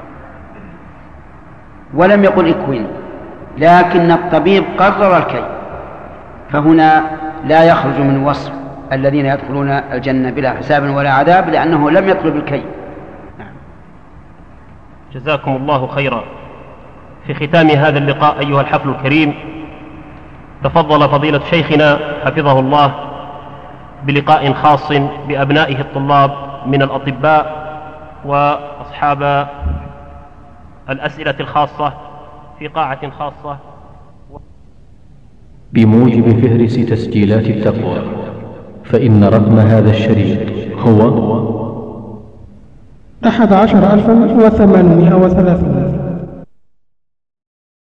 ولم يقل اكوين، لكن الطبيب قرر الكي، فهنا لا يخرج من وصف الذين يدخلون الجنة بلا حساب ولا عذاب، لأنه لم يطلب الكي. جزاكم الله خيرا. في ختام هذا اللقاء أيها الحفل الكريم، تفضل فضيلة شيخنا حفظه الله بلقاء خاص بأبنائه الطلاب من الأطباء وأصحاب الأسئلة الخاصة في قاعة خاصة. بموجب فهرس تسجيلات التقوى، فإن رقم هذا الشريط هو أحد عشر ألفا وثمانمائة وثلاثون.